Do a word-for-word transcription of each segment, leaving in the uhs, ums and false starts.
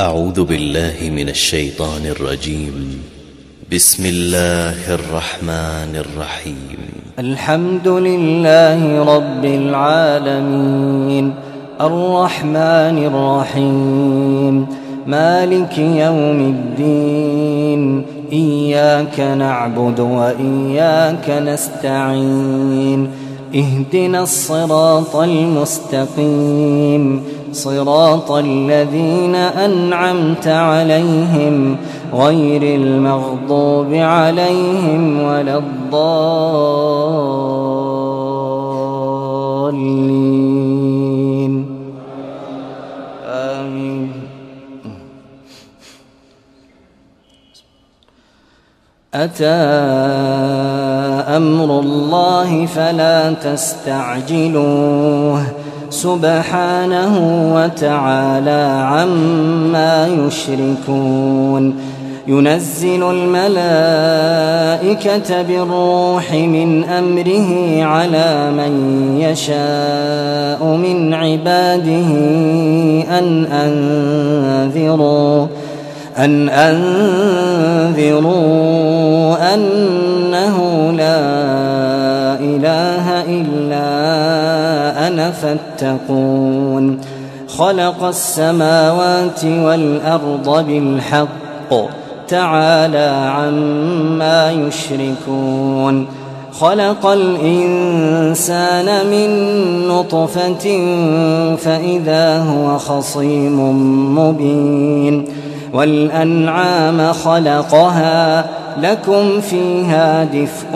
أعوذ بالله من الشيطان الرجيم. بسم الله الرحمن الرحيم. الحمد لله رب العالمين، الرحمن الرحيم، مالك يوم الدين، إياك نعبد وإياك نستعين، اهدنا الصراط المستقيم، صراط الذين أنعمت عليهم غير المغضوب عليهم ولا الضالين، آمين. أتى أمر الله فلا تستعجلوه، سبحانه وتعالى عما يشركون. ينزل الملائكة بالروح من أمره على من يشاء من عباده أن أنذروا أن أنذروا أنه لا إله إلا أنا فاتقون. خلق السماوات والأرض بالحق، تعالى عما يشركون. خلق الإنسان من نطفة فإذا هو خصيم مبين. والأنعام خلقها لكم فيها دفء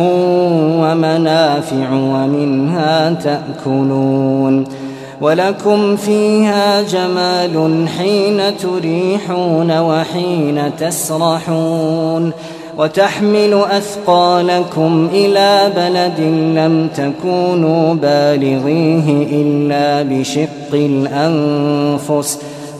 ومنافع ومنها تأكلون، ولكم فيها جمال حين تريحون وحين تسرحون، وتحمل أثقالكم إلى بلد لم تكونوا بالغيه إلا بشق الأنفس،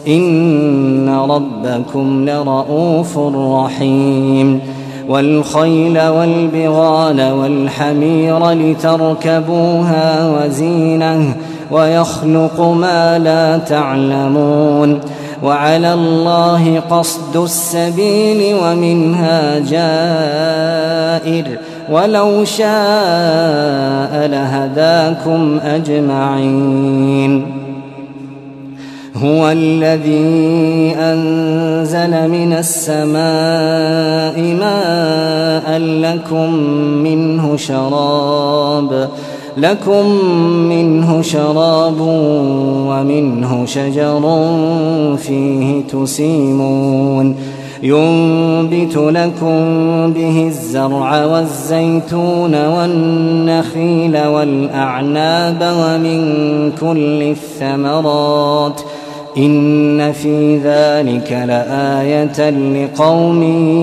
إن ربكم لرؤوف رحيم. والخيل والبغال والحمير لتركبوها وزينة، ويخلق ما لا تعلمون. وعلى الله قصد السبيل ومنها جائر، ولو شاء لهداكم أجمعين. هو الذي أنزل من السماء ماء لكم منه شراب لكم منه شراب ومنه شجر فيه تسيمون. ينبت لكم به الزرع والزيتون والنخيل والأعناب ومن كل الثمرات، إن في ذلك لآية لقوم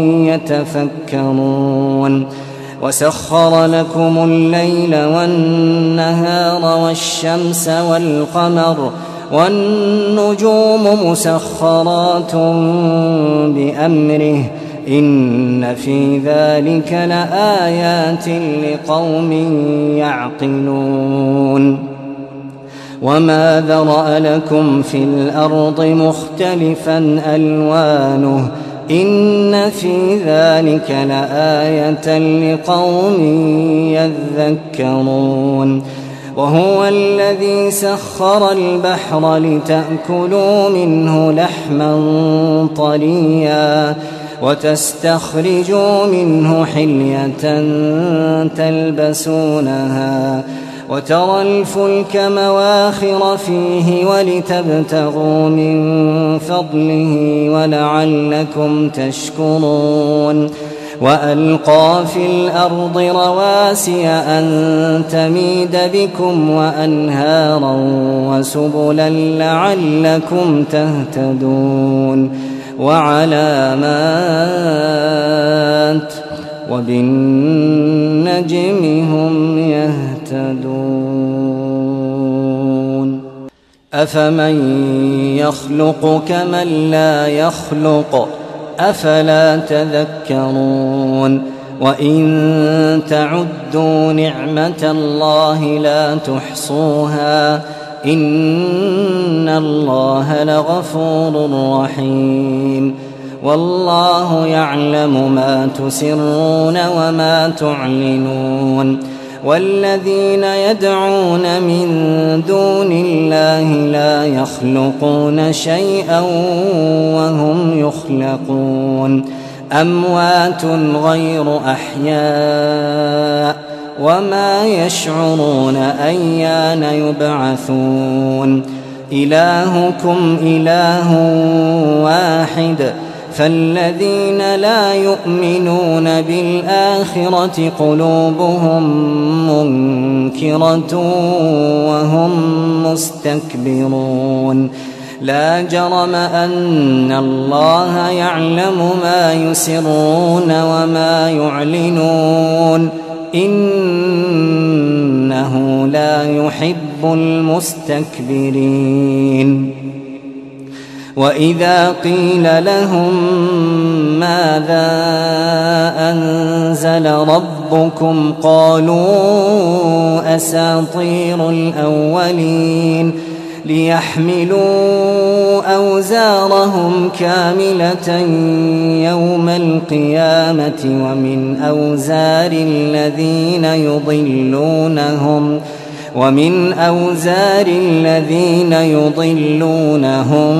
يتفكرون. وسخر لكم الليل والنهار والشمس والقمر والنجوم مسخرات بأمره، إن في ذلك لآيات لقوم يعقلون. وما ذرأ لكم في الأرض مختلفا ألوانه، إن في ذلك لآية لقوم يذكرون. وهو الذي سخر البحر لتأكلوا منه لحما طريا، وتستخرجوا منه حلية تلبسونها، وترى الفلك مواخر فيه ولتبتغوا من فضله ولعلكم تشكرون. وألقى في الأرض رواسي أن تميد بكم وأنهارا وسبلا لعلكم تهتدون. وعلامات، وبالنجم هم يهتدون. أفمن يخلق كمن لا يخلق، أفلا تذكرون. وإن تعدوا نعمة الله لا تحصوها، إن الله لغفور رحيم والله يعلم ما تسرون وما تعلنون والذين يدعون من دون الله لا يخلقون شيئا وهم يخلقون أموات غير أحياء وما يشعرون أيان يبعثون إلهكم إله واحد فالذين لا يؤمنون بالآخرة قلوبهم منكرة وهم مستكبرون لا جرم أن الله يعلم ما يسرون وما يعلنون إنه لا يحب المستكبرين وإذا قيل لهم ماذا أنزل ربكم قالوا أساطير الأولين ليحملوا أوزارهم كاملة يوم القيامة ومن أوزار الذين يضلونهم ومن أوزار الذين يضلونهم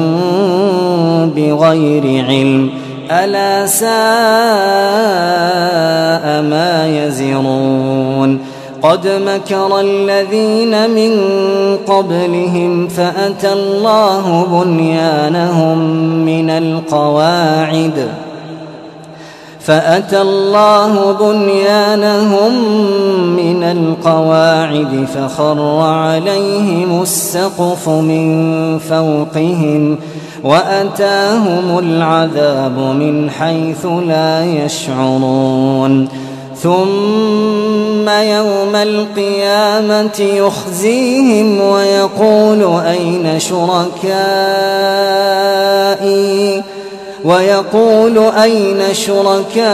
بغير علم ألا ساء ما يزرون قد مكر الذين من قبلهم فأتى الله بنيانهم من القواعد فأتى الله بنيانهم من القواعد فخر عليهم السقف من فوقهم وأتاهم العذاب من حيث لا يشعرون ثم يوم القيامة يخزيهم ويقول أين شركائي ويقول أين شركائي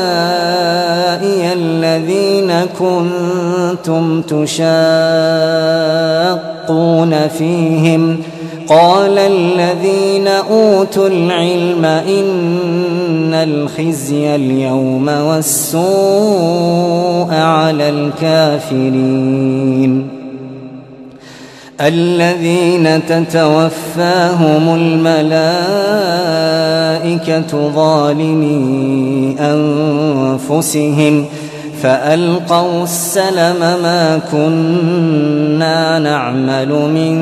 الذين كنتم تشاقون فيهم قال الذين أوتوا العلم إن الخزي اليوم والسوء على الكافرين الذين تتوفاهم الملائكة ظالمي أنفسهم فألقوا السلم ما كنا نعمل من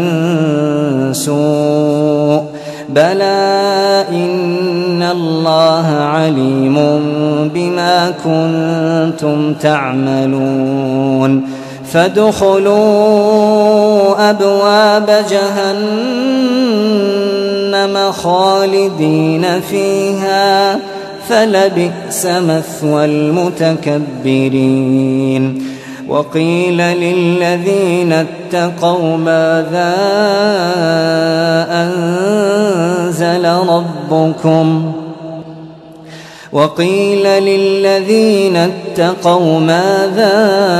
سوء بلى إن الله عليم بما كنتم تعملون فادخلوا أبواب جهنم خالدين فيها فلبئس مثوى المتكبرين وقيل للذين اتقوا ماذا أنزل ربكم وقيل للذين اتقوا ماذا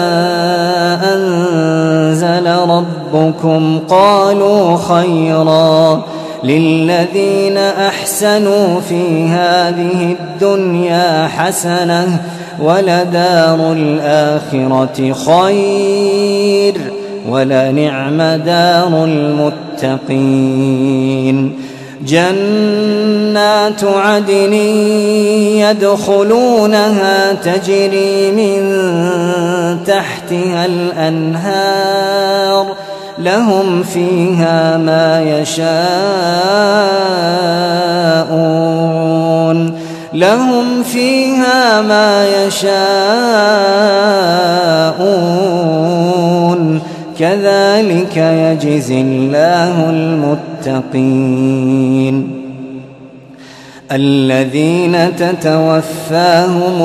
أنزل ربكم قالوا خيرا للذين أحسنوا في هذه الدنيا حسنة ولدار الآخرة خير ولنعم دار المتقين جنات عدن يدخلونها تجري من تحتها الأنهار لهم فيها ما يشاءون لهم فيها ما يشاءون كذلك يجزي الله المتقين الذين تتوفاهم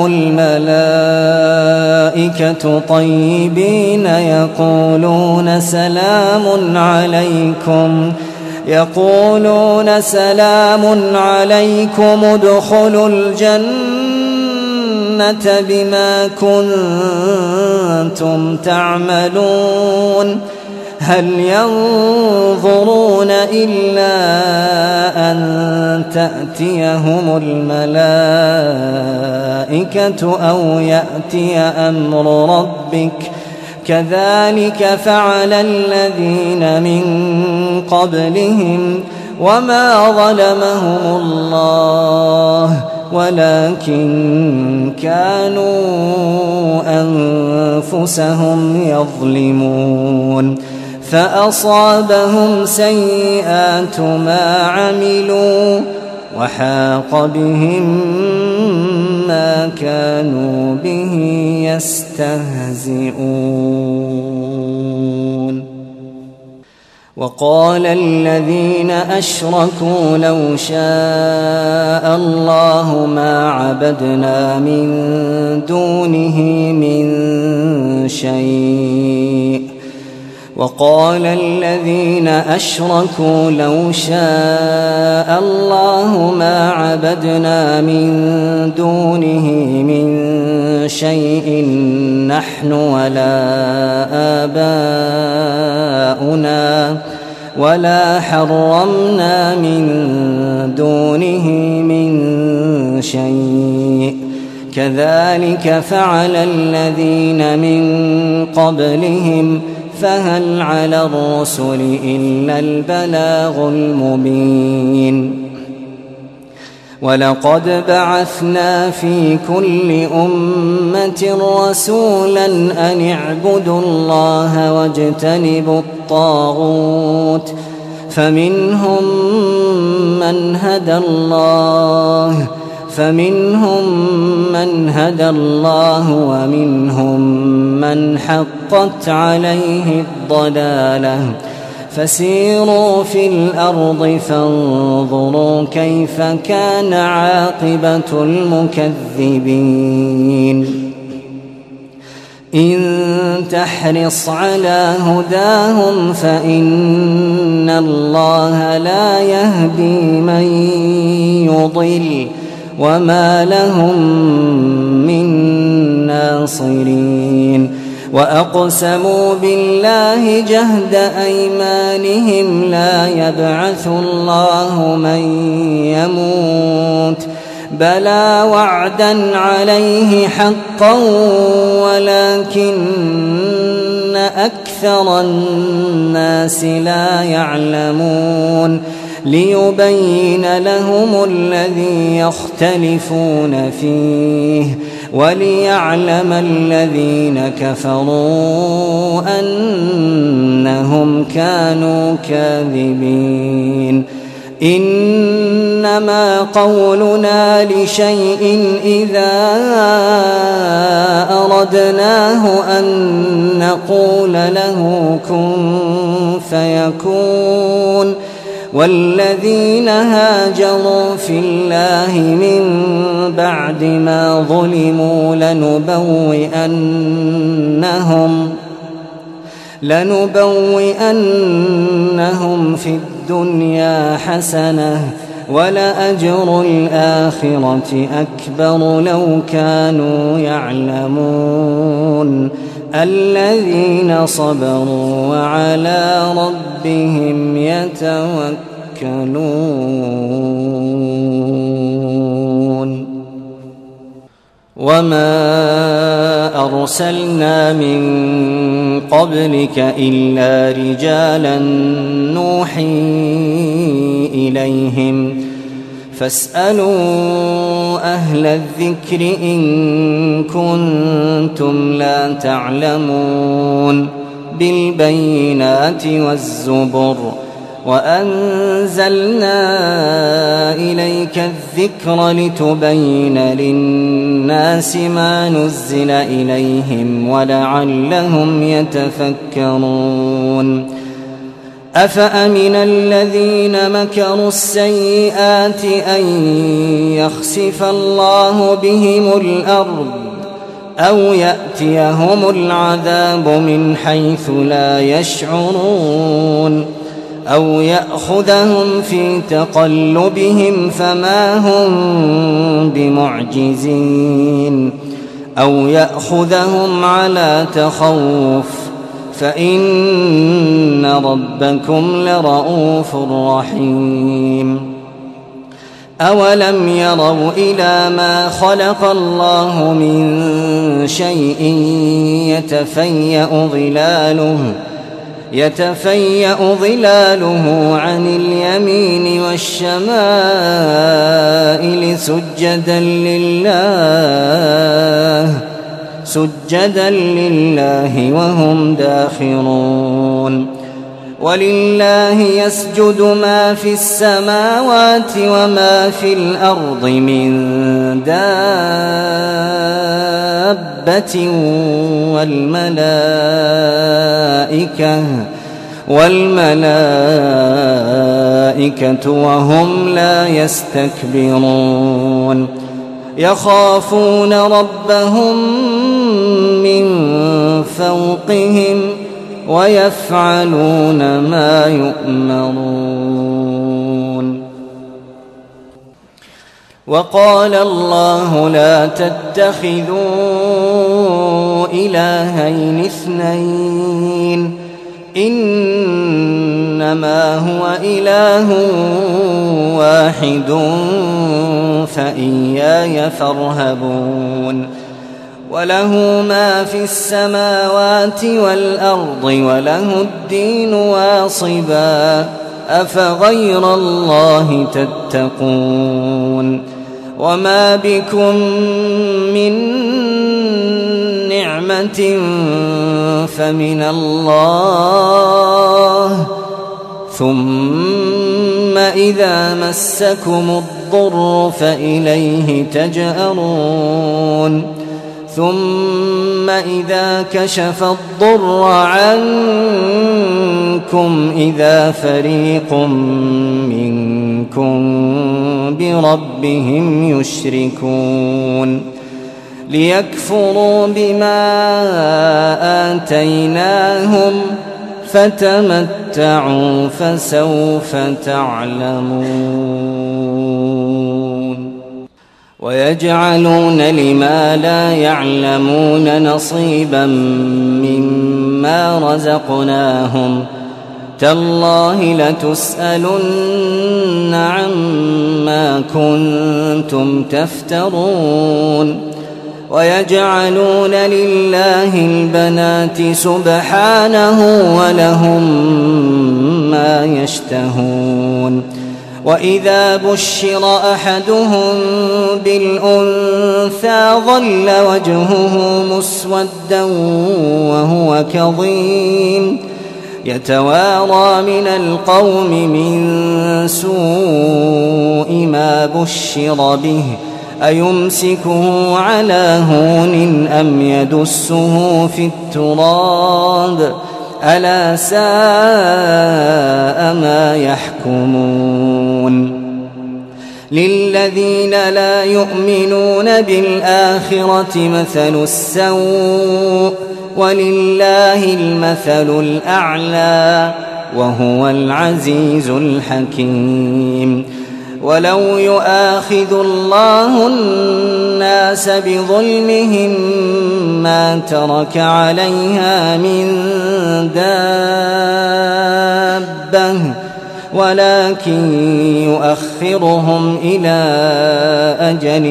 الملائكة طيبين يقولون سلام عليكم يقولون سلام عليكم ادخلوا الجنة بما كنتم تعملون هل ينظرون إلا أن تأتيهم الملائكة أو يأتي أمر ربك كذلك فعل الذين من قبلهم وما ظلمهم الله ولكن كانوا أنفسهم يظلمون فأصابهم سيئات ما عملوا وحاق بهم ما كانوا به يستهزئون وقال الذين أشركوا لو شاء الله ما عبدنا من دونه من شيء وقال الذين أشركوا لو شاء الله ما عبدنا من دونه من شيء نحن ولا آباؤنا ولا حرمنا من دونه من شيء كذلك فعل الذين من قبلهم فهل على الرسل إلا البلاغ المبين ولقد بعثنا في كل أمة رسولا أن اعبدوا الله واجتنبوا الطاغوت فمنهم من هدى الله فمنهم من هدى الله ومنهم من حقت عليه الضلالة فسيروا في الأرض فانظروا كيف كان عاقبة المكذبين إن تحرص على هداهم فإن الله لا يهدي من يضل وما لهم من ناصرين وأقسموا بالله جهد أيمانهم لا يبعث الله من يموت بلى وعدا عليه حقا ولكن أكثر الناس لا يعلمون ليبين لهم الذي يختلفون فيه وليعلم الذين كفروا أنهم كانوا كاذبين إنما قولنا لشيء إذا أردناه أن نقول له كن فيكون والذين هاجروا في الله من بعد ما ظلموا لنبوئنهم لنبوئنهم في الدنيا حسنة ولأجر الآخرة أكبر لو كانوا يعلمون الذين صبروا وعلى ربهم يتوكلون وما أرسلنا من قبلك إلا رجالا نوحي إليهم فاسألوا أهل الذكر إن كنتم لا تعلمون بالبينات والزبر وأنزلنا إليك الذكر لتبين للناس ما نزل إليهم ولعلهم يتفكرون أفأمن الذين مكروا السيئات أن يخسف الله بهم الأرض أو يأتيهم العذاب من حيث لا يشعرون أو يأخذهم في تقلبهم فما هم بمعجزين أو يأخذهم على تخوف فإن ربكم لرءوف رحيم أولم يروا إلى ما خلق الله من شيء يتفيأ ظلاله يتفيأ ظلاله عن اليمين والشمائل سجدا لله سجدا لله وهم داخرون ولله يسجد ما في السماوات وما في الأرض من دابة والملائكة والملائكة وهم لا يستكبرون يخافون ربهم من فوقهم ويفعلون ما يؤمرون وقال الله لا تتخذوا إلهين اثنين إنما هو إله واحد فإياي فارهبون وله ما في السماوات والأرض وله الدين واصبا أفغير الله تتقون وما بكم من نعمة فمن الله ثم إذا مسكم الضر فإليه تجأرون ثم إذا كشف الضر عنكم إذا فريق منكم بربهم يشركون ليكفروا بما آتيناهم فتمتعوا فسوف تعلمون ويجعلون لما لا يعلمون نصيبا مما رزقناهم تالله لتسألن عما كنتم تفترون ويجعلون لله البنات سبحانه ولهم ما يشتهون وإذا بشر أحدهم بالأنثى ظل وجهه مسودا وهو كظيم يتوارى من القوم من سوء ما بشر به أيمسكه على هون أم يدسه في التراب ألا ساء ما يحكمون للذين لا يؤمنون بالآخرة مثل السوء ولله المثل الأعلى وهو العزيز الحكيم ولو يؤاخذ الله الناس بظلمهم ما ترك عليها من دابة ولكن يؤخرهم إلى أجل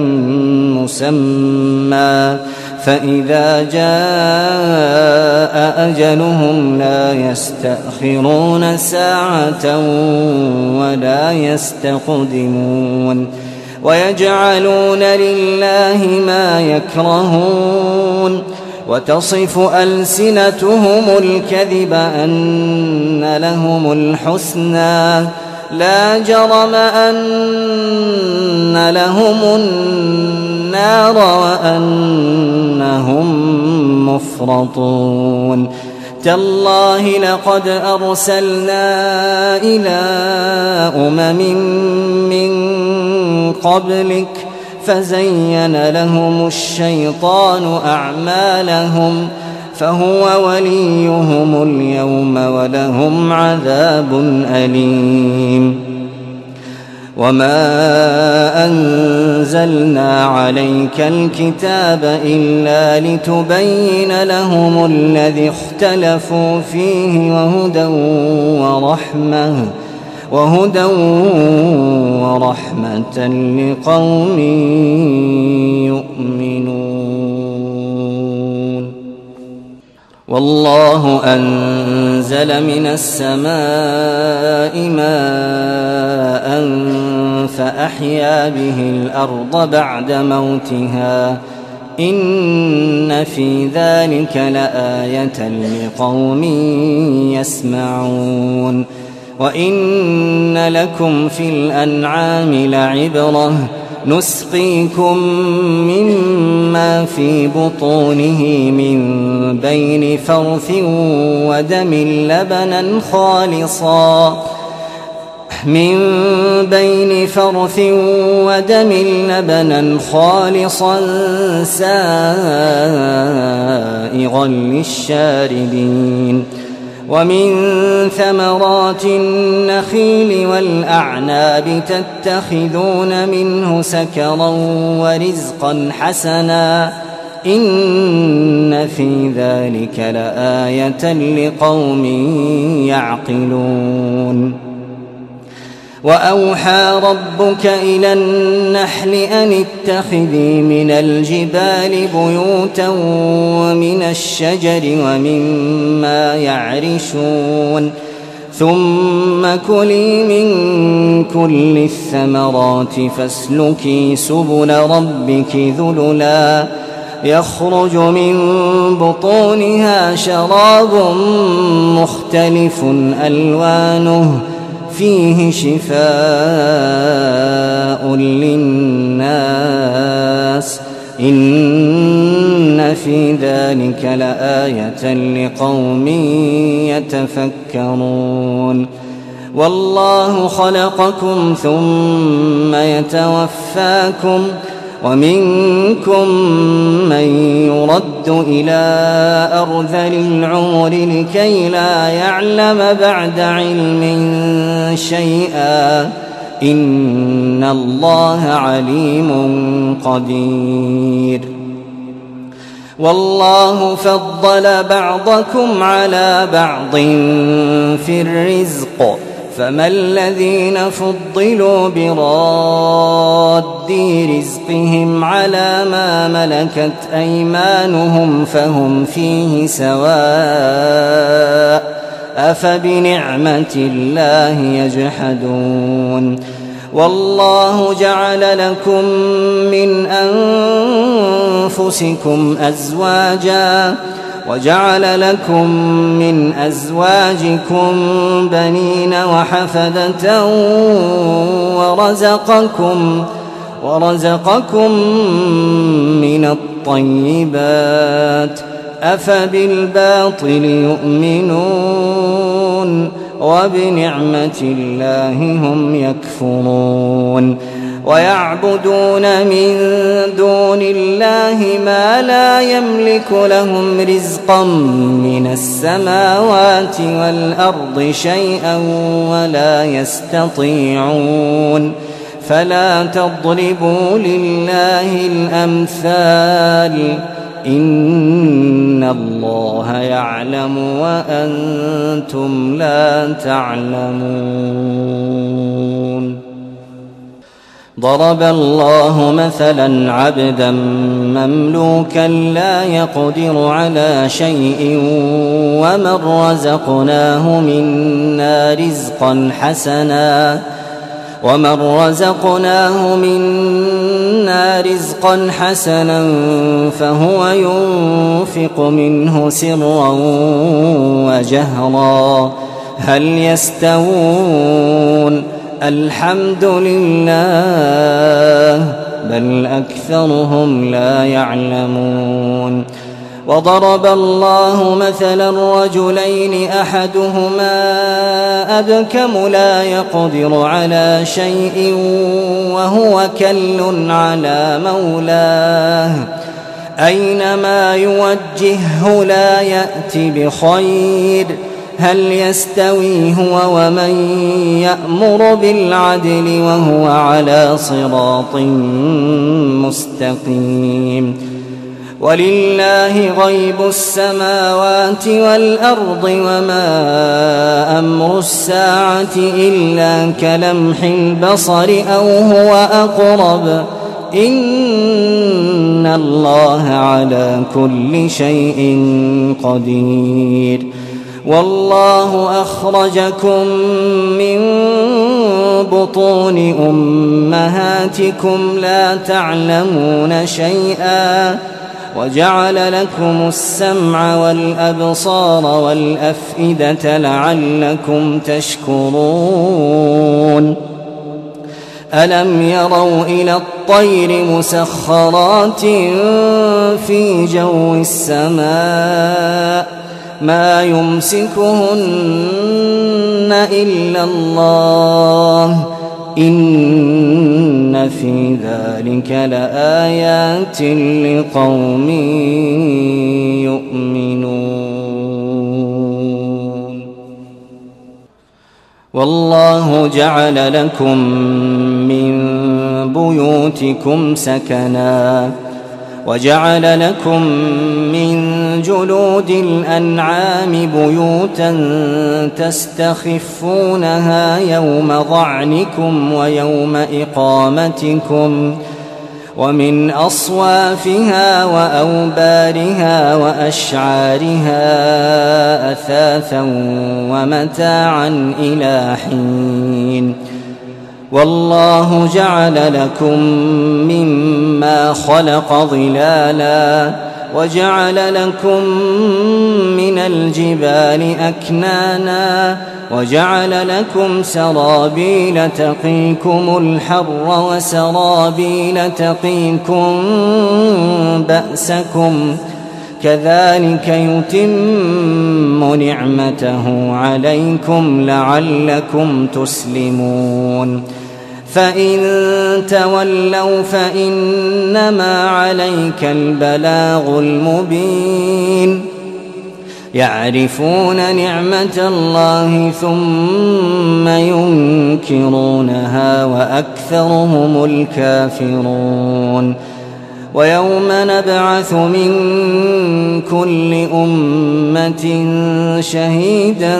مسمى فإذا جاء أجلهم لا يستأخرون ساعة ولا يستقدمون ويجعلون لله ما يكرهون وتصف ألسنتهم الكذب أن لهم الحسنى لا جرم أن لهم النار وأنهم مفرطون تالله لقد أرسلنا إلى أمم من قبلك فزين لهم الشيطان أعمالهم فهو وليهم اليوم ولهم عذاب أليم وما أنزل نزلنا عليك الكتاب إلا لتبين لهم الذي اختلفوا فيه وهدى ورحمة وهدى ورحمة لقوم يؤمنون. والله أنزل من السماء ماء فأحيا به الأرض بعد موتها إن في ذلك لآية لقوم يسمعون. وإن لكم في الأنعام لعبرة نسقيكم مما في بطونه من بين فرث ودم لبنا خالصا من بين فرث ودم لبنا خالصا سائغا للشاربين. ومن ثمرات النخيل والأعناب تتخذون منه سكرا ورزقا حسنا إن في ذلك لآية لقوم يعقلون. وأوحى ربك إلى النحل أن اتخذي من الجبال بيوتا ومن الشجر ومما يعرشون ثم كلي من كل الثمرات فاسلكي سبل ربك ذللا يخرج من بطونها شراب مختلف ألوانه فيه شفاء للناس إن في ذلك لآية لقوم يتفكرون. والله خلقكم ثم يتوفاكم ومنكم من يرد إلى أرذل العمر لكي لا يعلم بعد علم شيئا إن الله عليم قدير. والله فضل بعضكم على بعض في الرزق فما الذين فضلوا براد رزقهم على ما ملكت أيمانهم فهم فيه سواء أفبنعمة الله يجحدون. والله جعل لكم من أنفسكم أزواجا وجعل لكم من أزواجكم بنين وحفدة ورزقكم ورزقكم من الطيبات أفبالباطل يؤمنون وبنعمة الله هم يكفرون. ويعبدون من دون الله ما لا يملك لهم رزقا من السماوات والأرض شيئا ولا يستطيعون فلا تضربوا لله الأمثال إن الله يعلم وأنتم لا تعلمون. ضرب الله مثلا عبدا مملوكا لا يقدر على شيء ومن رزقناه منا رزقا حسنا ومن رزقناه منا رزقا حسنا فهو ينفق منه سرا وجهرا هل يستوون الحمد لله بل أكثرهم لا يعلمون. وضرب الله مثلا رجلين أحدهما أبكم لا يقدر على شيء وهو كل على مولاه أينما يوجهه لا يأت بخير هل يستوي هو ومن يأمر بالعدل وهو على صراط مستقيم ولله غيب السماوات والأرض وما أمر الساعة إلا كلمح البصر أو هو أقرب إن الله على كل شيء قدير والله أخرجكم من بطون أمهاتكم لا تعلمون شيئا وجعل لكم السمع والأبصار والأفئدة لعلكم تشكرون ألم يروا إلى الطير مسخرات في جو السماء ما يمسكهن إلا الله إن في ذلك لآيات لقوم يؤمنون والله جعل لكم من بيوتكم سكنا وجعل لكم من جلود الأنعام بيوتا تستخفونها يوم ظعنكم ويوم إقامتكم ومن أصوافها وأوبارها وأشعارها أثاثا ومتاعا إلى حين والله جعل لكم مما خلق ظلالا وجعل لكم من الجبال أكنانا وجعل لكم سرابيل تقيكم الحر وسرابيل تقيكم بأسكم كذلك يتم نعمته عليكم لعلكم تسلمون فإن تولوا فإنما عليك البلاغ المبين يعرفون نعمة الله ثم ينكرونها وأكثرهم الكافرون ويوم نبعث من كل أمة شهيدا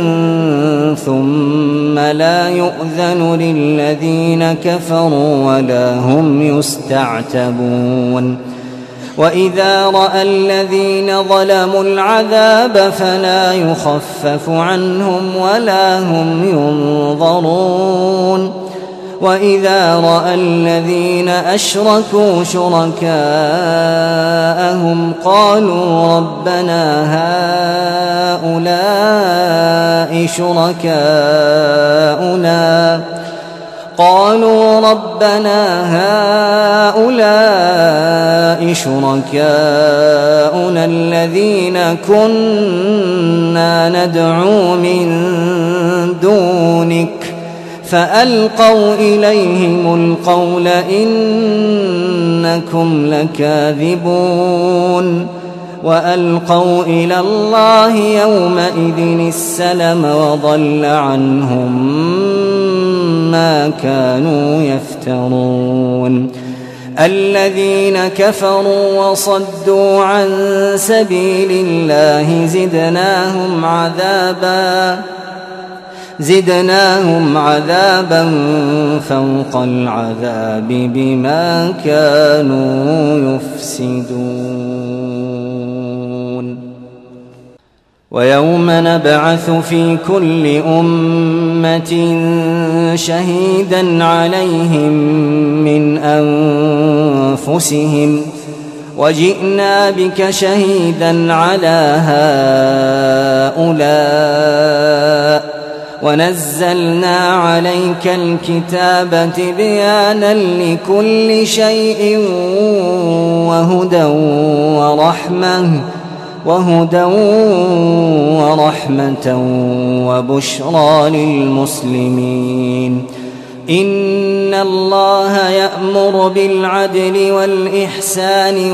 ثم لا يؤذن للذين كفروا ولا هم يستعتبون وإذا رأى الذين ظلموا العذاب فلا يخفف عنهم ولا هم ينظرون وإذا رأى الذين أشركوا شركاءهم قالوا ربنا هؤلاء شركاؤنا قالوا ربنا هؤلاء شركاؤنا الذين كنا ندعو من دونك فألقوا إليهم القول إنكم لكاذبون وألقوا إلى الله يومئذ السلم وضل عنهم ما كانوا يفترون الذين كفروا وصدوا عن سبيل الله زدناهم عذابا زدناهم عذابا فوق العذاب بما كانوا يفسدون ويوم نبعث في كل أمة شهيدا عليهم من أنفسهم وجئنا بك شهيدا على هؤلاء ونزلنا عليك الكتاب تبيانا لكل شيء وهدى ورحمة وهدى ورحمة وبشرى للمسلمين إن الله يأمر بالعدل والإحسان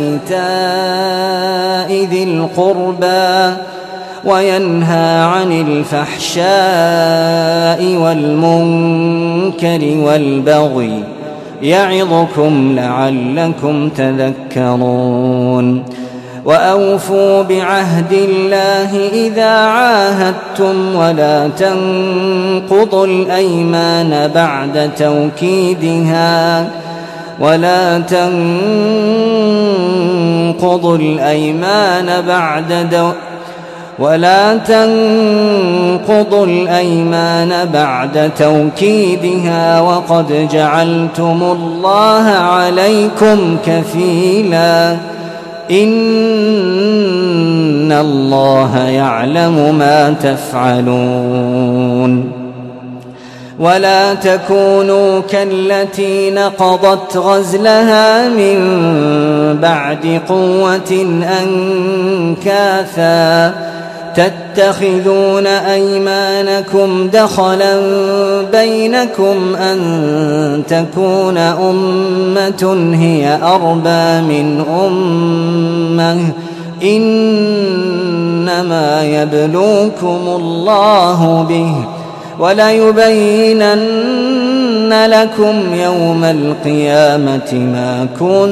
وإيتاء ذي القربى وينهى عن الفحشاء والمنكر والبغي يعظكم لعلكم تذكرون وأوفوا بعهد الله إذا عاهدتم ولا تنقضوا الأيمان بعد توكيدها ولا تنقضوا الأيمان بعد دو ولا تنقضوا الأيمان بعد توكيدها وقد جعلتم الله عليكم كفيلا إن الله يعلم ما تفعلون ولا تكونوا كالتي نقضت غزلها من بعد قوة أنكاثا تتخذون أيمانكم دخلا بينكم أن تكون أمة هي أربى من أمة إنما يبلوكم الله به وليبينن لكم يوم القيامة ما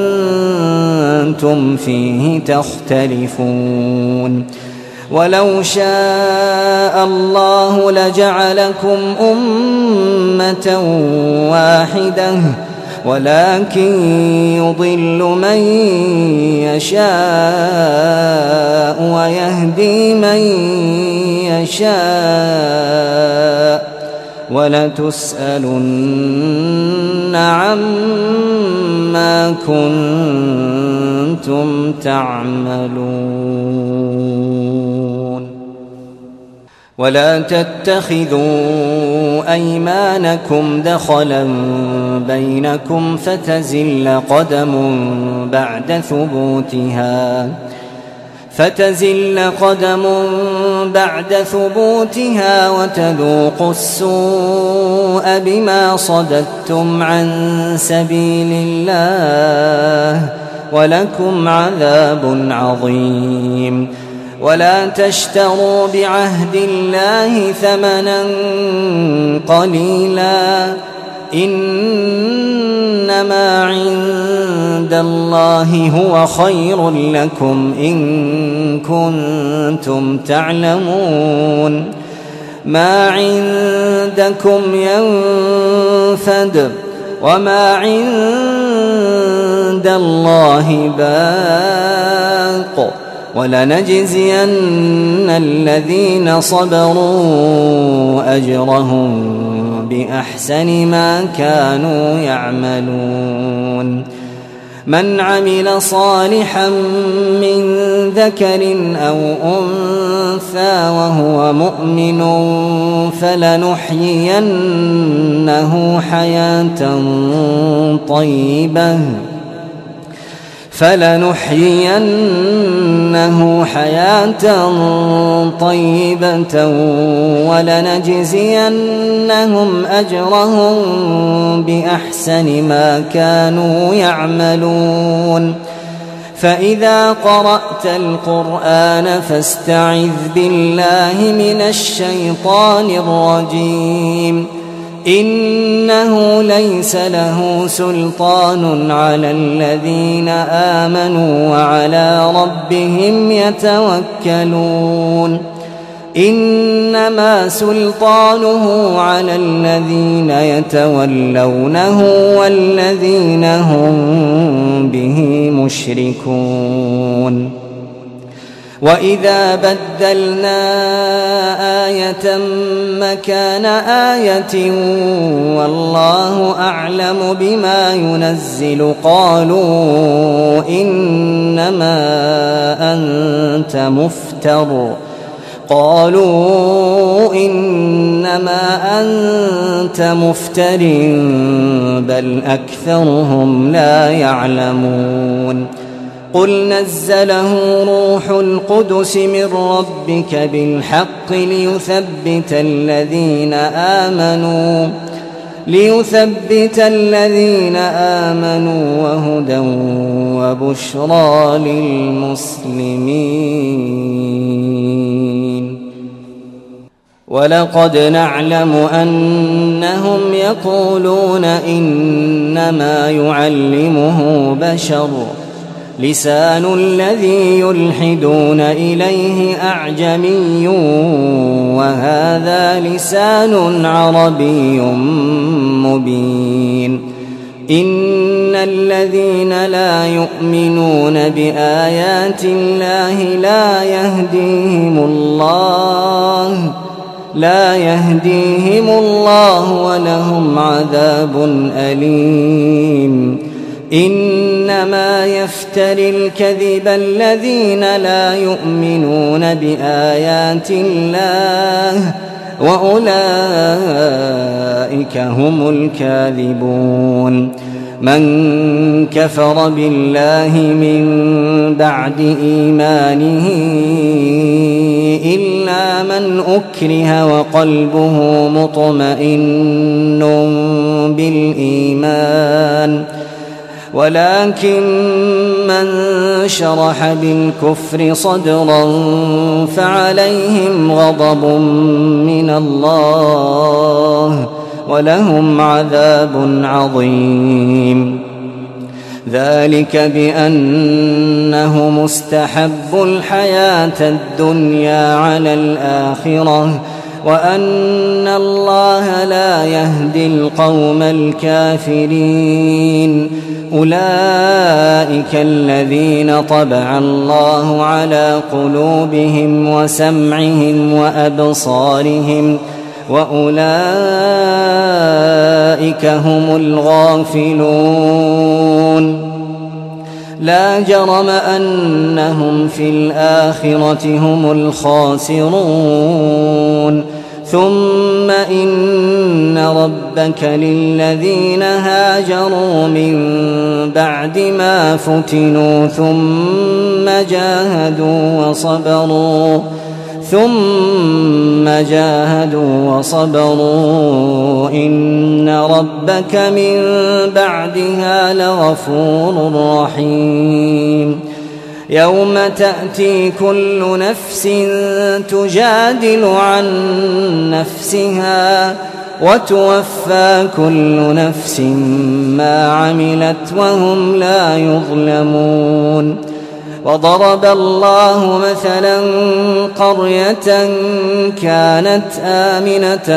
كنتم فيه تختلفون ولو شاء الله لجعلكم أمة واحدة ولكن يضل من يشاء ويهدي من يشاء ولتسألن عما كنتم تعملون ولا تتخذوا أيمانكم دخلا بينكم فتزل قدم بعد ثبوتها فتزل قدم بعد ثبوتها وتذوقوا السوء بما صددتم عن سبيل الله ولكم عذاب عظيم ولا تشتروا بعهد الله ثمنا قليلا إنما عند الله هو خير لكم إن كنتم تعلمون ما عندكم ينفد وما عند الله باق ولنجزين الذين صبروا أجرهم بأحسن ما كانوا يعملون من عمل صالحا من ذكر أو أنثى وهو مؤمن فلنحيينه حياة طيبة فلنحيينه حياة طيبة ولنجزينهم أجرهم بأحسن ما كانوا يعملون فإذا قرأت القرآن فاستعذ بالله من الشيطان الرجيم إنه ليس له سلطان على الذين آمنوا وعلى ربهم يتوكلون إنما سلطانه على الذين يتولونه والذين هم به مشركون وإذا بدلنا آية مكان آية والله أعلم بما ينزل قالوا إنما أنت مفتر قالوا إنما أنت مفتر بل أكثرهم لا يعلمون قل نزله روح القدس من ربك بالحق ليثبت الذين آمنوا ليثبت الذين آمنوا وهدى وبشرى للمسلمين. ولقد نعلم أنهم يقولون إنما يعلمه بشر لسان الذي يلحدون إليه أعجمي وهذا لسان عربي مبين. إن الذين لا يؤمنون بآيات الله لا يهديهم الله لا يهديهم الله ولهم عذاب أليم. إنما يفتري الكذب الذين لا يؤمنون بآيات الله وأولئك هم الكاذبون. من كفر بالله من بعد إيمانه إلا من أكره وقلبه مطمئن بالإيمان ولكن من شرح بالكفر صدرا فعليهم غضب من الله ولهم عذاب عظيم. ذلك بأنهم استحبوا الحياة الدنيا على الآخرة وأن الله لا يهدي القوم الكافرين. أولئك الذين طبع الله على قلوبهم وسمعهم وأبصارهم وأولئك هم الغافلون. لا جرم أنهم في الآخرة هم الخاسرون. ثم إن ربك للذين هاجروا من بعد ما فتنوا ثم جاهدوا وصبروا ثم جاهدوا وصبروا إن ربك من بعدها لغفور رحيم. يوم تأتي كل نفس تجادل عن نفسها وتوفى كل نفس ما عملت وهم لا يظلمون. وضرب الله مثلا قرية كانت آمنة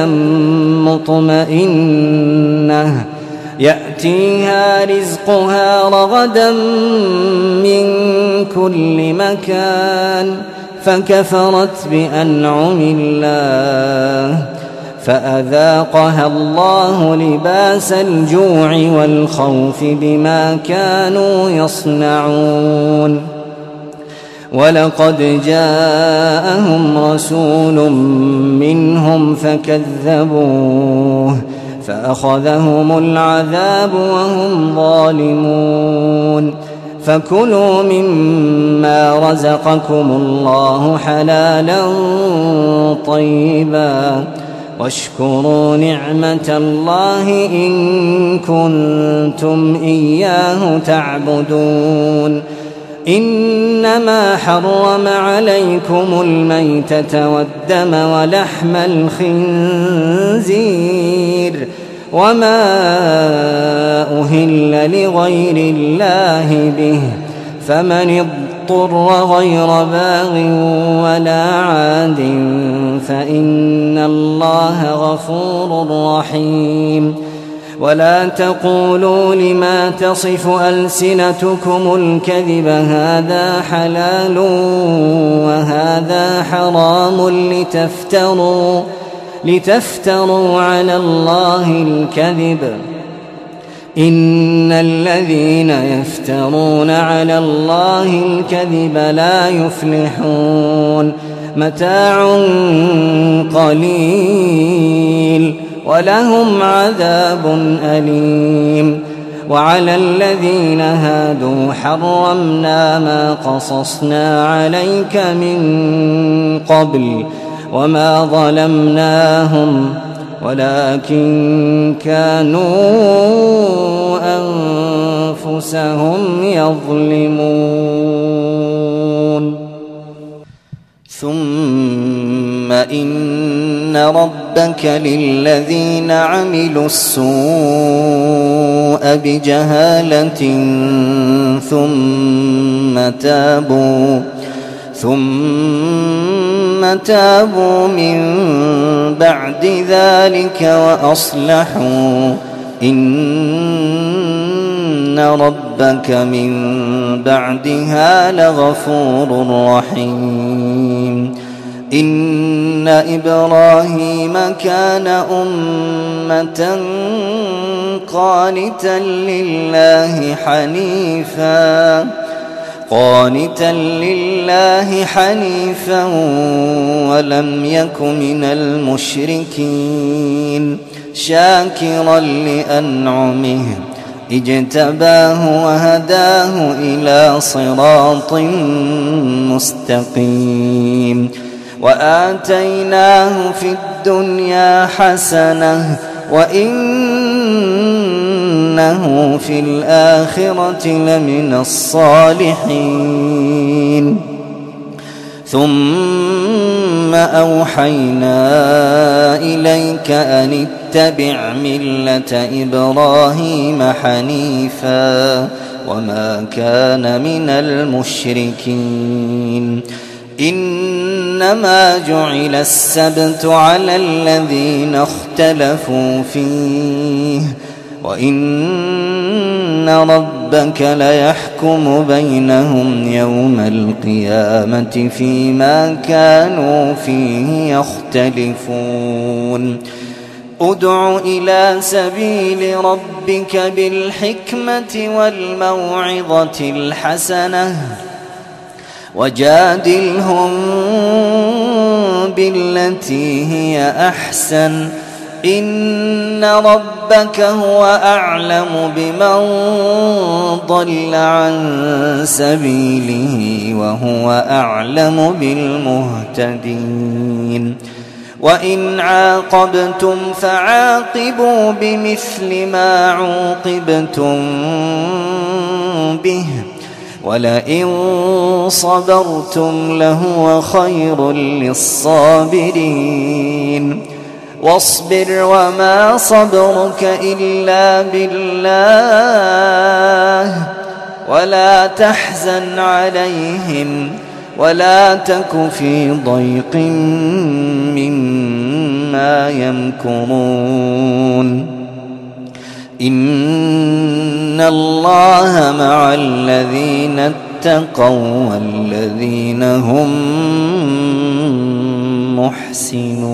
مطمئنة يأتيها رزقها رغدا من كل مكان فكفرت بأنعم الله فأذاقها الله لباس الجوع والخوف بما كانوا يصنعون. ولقد جاءهم رسول منهم فكذبوه فأخذهم العذاب وهم ظالمون. فكلوا مما رزقكم الله حلالا طيبا واشكروا نعمة الله إن كنتم إياه تعبدون. إنما حرم عليكم الميتة والدم ولحم الخنزير وما أهل لغير الله به فمن اضطر غير باغ ولا عاد فإن الله غفور رحيم. ولا تقولوا لما تصف ألسنتكم الكذب هذا حلال وهذا حرام لتفتروا لتفتروا على الله الكذب. إن الذين يفترون على الله الكذب لا يفلحون. متاع قليل ولهم عذاب أليم. وعلى الذين هادوا حرمنا ما قصصنا عليك من قبل وما ظلمناهم ولكن كانوا أنفسهم يظلمون. ثم إن ربك للذين عملوا السوء بجهالة ثم تابوا ثم تابوا من بعد ذلك وأصلحوا إن ربك من بعدها لغفور رحيم. إن إبراهيم كان أمة قانتا لله حنيفا قانتا لله حنيفا ولم يك من المشركين شاكرا لأنعمه اجتباه وهداه إلى صراط مستقيم. وآتيناه في الدنيا حسنة وإنه في الآخرة لمن الصالحين. ثم أوحينا إليك أن اتبع ملة إبراهيم حنيفا وما كان من المشركين. إنما جعل السبت على الذين اختلفوا فيه وإن ربك ليحكم بينهم يوم القيامة فيما كانوا فيه يختلفون. ادع إلى سبيل ربك بالحكمة والموعظة الحسنة وجادلهم بالتي هي أحسن إن ربك هو أعلم بمن ضل عن سبيله وهو أعلم بالمهتدين. وإن عاقبتم فعاقبوا بمثل ما عوقبتم به ولئن صبرتم لهو خير للصابرين. واصبر وما صبرك إلا بالله ولا تحزن عليهم ولا تك في ضيق مما يمكرون. إن الله مع الذين اتقوا والذين هم محسنون.